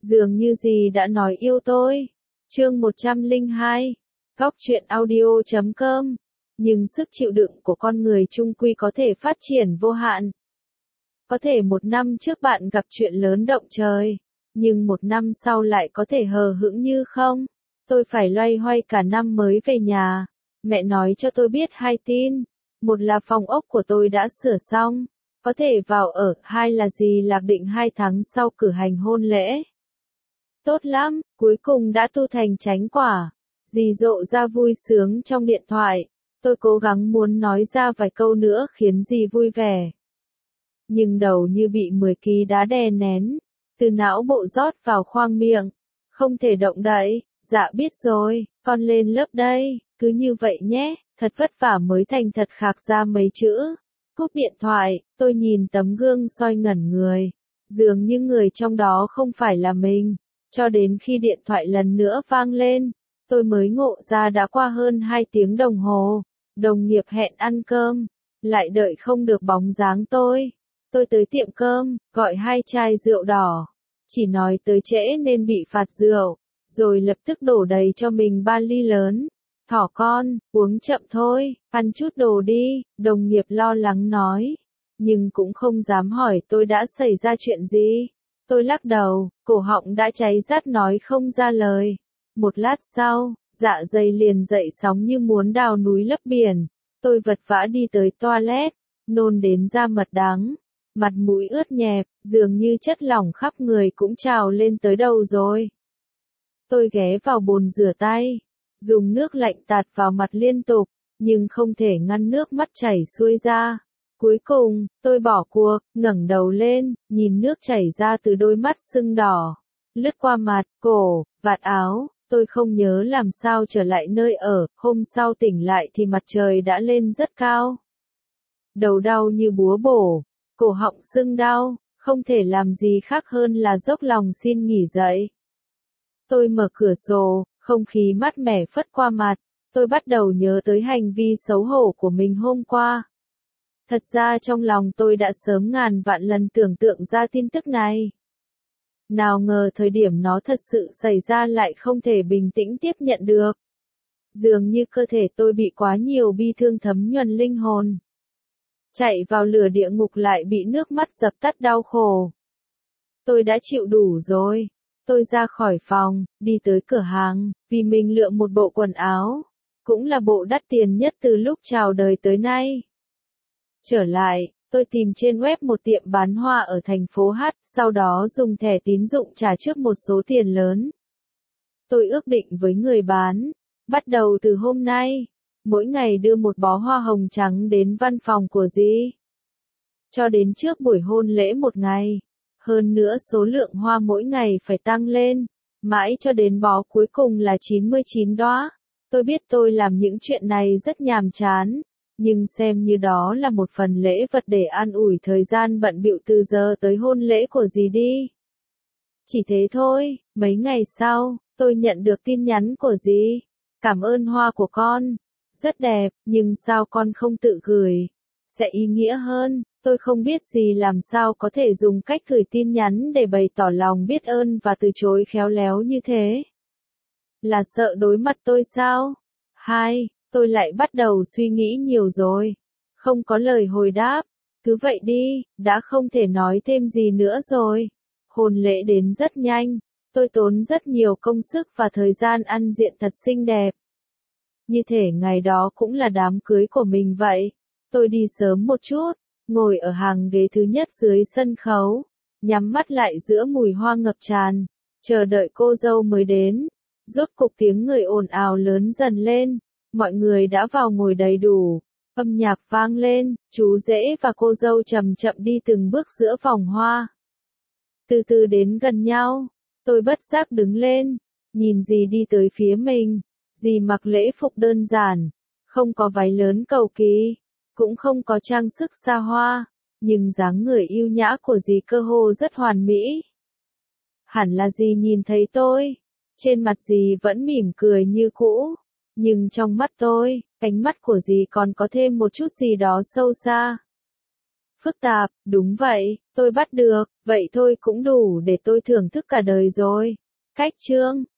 Dường như dì đã nói yêu tôi. Chương 102. Góc truyện audio.com. Nhưng sức chịu đựng của con người chung quy có thể phát triển vô hạn. Có thể 1 năm trước bạn gặp chuyện lớn động trời, nhưng 1 năm sau lại có thể hờ hững như không. Tôi phải loay hoay cả năm mới về nhà. Mẹ nói cho tôi biết 2 tin. Một là phòng ốc của tôi đã sửa xong, có thể vào ở. 2 là dì lạc định 2 tháng sau cử hành hôn lễ. Tốt lắm, cuối cùng đã tu thành chánh quả. Dì rộ ra vui sướng trong điện thoại. Tôi cố gắng muốn nói ra vài câu nữa khiến dì vui vẻ. Nhưng đầu như bị 10 ký đá đè nén, từ não bộ rót vào khoang miệng. Không thể động đậy. Dạ biết rồi, con lên lớp đây, cứ như vậy nhé, thật vất vả mới thành thật khạc ra mấy chữ. Cúp điện thoại, tôi nhìn tấm gương soi ngẩn người. Dường như người trong đó không phải là mình. Cho đến khi điện thoại lần nữa vang lên, tôi mới ngộ ra đã qua hơn 2 tiếng đồng hồ. Đồng nghiệp hẹn ăn cơm, lại đợi không được bóng dáng tôi. Tôi tới tiệm cơm, gọi 2 chai rượu đỏ. Chỉ nói tới trễ nên bị phạt rượu, rồi lập tức đổ đầy cho mình 3 ly lớn. Thỏ con, uống chậm thôi, ăn chút đồ đi, đồng nghiệp lo lắng nói. Nhưng cũng không dám hỏi tôi đã xảy ra chuyện gì. Tôi lắc đầu, cổ họng đã cháy rát nói không ra lời. Một lát sau, dạ dày liền dậy sóng như muốn đào núi lấp biển. Tôi vật vã đi tới toilet, nôn đến da mật đắng. Mặt mũi ướt nhẹp, dường như chất lỏng khắp người cũng trào lên tới đầu rồi. Tôi ghé vào bồn rửa tay, dùng nước lạnh tạt vào mặt liên tục, nhưng không thể ngăn nước mắt chảy xuôi ra. Cuối cùng, tôi bỏ cuộc, ngẩng đầu lên, nhìn nước chảy ra từ đôi mắt sưng đỏ, lướt qua mặt, cổ, vạt áo. Tôi không nhớ làm sao trở lại nơi ở. Hôm sau tỉnh lại thì mặt trời đã lên rất cao. Đầu đau như búa bổ, cổ họng sưng đau, không thể làm gì khác hơn là dốc lòng xin nghỉ dậy. Tôi mở cửa sổ, không khí mát mẻ phất qua mặt. Tôi bắt đầu nhớ tới hành vi xấu hổ của mình hôm qua. Thật ra trong lòng tôi đã sớm ngàn vạn lần tưởng tượng ra tin tức này. Nào ngờ thời điểm nó thật sự xảy ra lại không thể bình tĩnh tiếp nhận được. Dường như cơ thể tôi bị quá nhiều bi thương thấm nhuần linh hồn. Chạy vào lửa địa ngục lại bị nước mắt dập tắt đau khổ. Tôi đã chịu đủ rồi. Tôi ra khỏi phòng, đi tới cửa hàng, vì mình lựa một bộ quần áo. Cũng là bộ đắt tiền nhất từ lúc chào đời tới nay. Trở lại, tôi tìm trên web một tiệm bán hoa ở thành phố H, sau đó dùng thẻ tín dụng trả trước một số tiền lớn. Tôi ước định với người bán, bắt đầu từ hôm nay, mỗi ngày đưa một bó hoa hồng trắng đến văn phòng của dì. Cho đến trước buổi hôn lễ một ngày. Hơn nữa số lượng hoa mỗi ngày phải tăng lên, mãi cho đến bó cuối cùng là 99 đóa. Tôi biết tôi làm những chuyện này rất nhàm chán, nhưng xem như đó là một phần lễ vật để an ủi thời gian bận bịu từ giờ tới hôn lễ của dì đi. Chỉ thế thôi, mấy ngày sau, tôi nhận được tin nhắn của dì. Cảm ơn hoa của con. Rất đẹp, nhưng sao con không tự gửi? Sẽ ý nghĩa hơn. Tôi không biết dì làm sao có thể dùng cách gửi tin nhắn để bày tỏ lòng biết ơn và từ chối khéo léo như thế. Là sợ đối mặt tôi sao? 2. Tôi lại bắt đầu suy nghĩ nhiều rồi. Không có lời hồi đáp. Cứ vậy đi, đã không thể nói thêm gì nữa rồi. Hôn lễ đến rất nhanh. Tôi tốn rất nhiều công sức và thời gian ăn diện thật xinh đẹp. Như thể ngày đó cũng là đám cưới của mình vậy. Tôi đi sớm một chút, ngồi ở hàng ghế thứ nhất dưới sân khấu, nhắm mắt lại giữa mùi hoa ngập tràn, chờ đợi cô dâu mới đến. Rốt cục tiếng người ồn ào lớn dần lên, mọi người đã vào ngồi đầy đủ, âm nhạc vang lên, chú rể và cô dâu chậm chậm đi từng bước giữa vòng hoa. Từ từ đến gần nhau, tôi bất giác đứng lên, nhìn dì đi tới phía mình. Dì mặc lễ phục đơn giản, không có váy lớn cầu kỳ, cũng không có trang sức xa hoa, nhưng dáng người yêu nhã của dì cơ hồ rất hoàn mỹ. Hẳn là dì nhìn thấy tôi, trên mặt dì vẫn mỉm cười như cũ, nhưng trong mắt tôi, ánh mắt của dì còn có thêm một chút gì đó sâu xa. Phức tạp, đúng vậy, tôi bắt được, vậy thôi cũng đủ để tôi thưởng thức cả đời rồi. Cách chương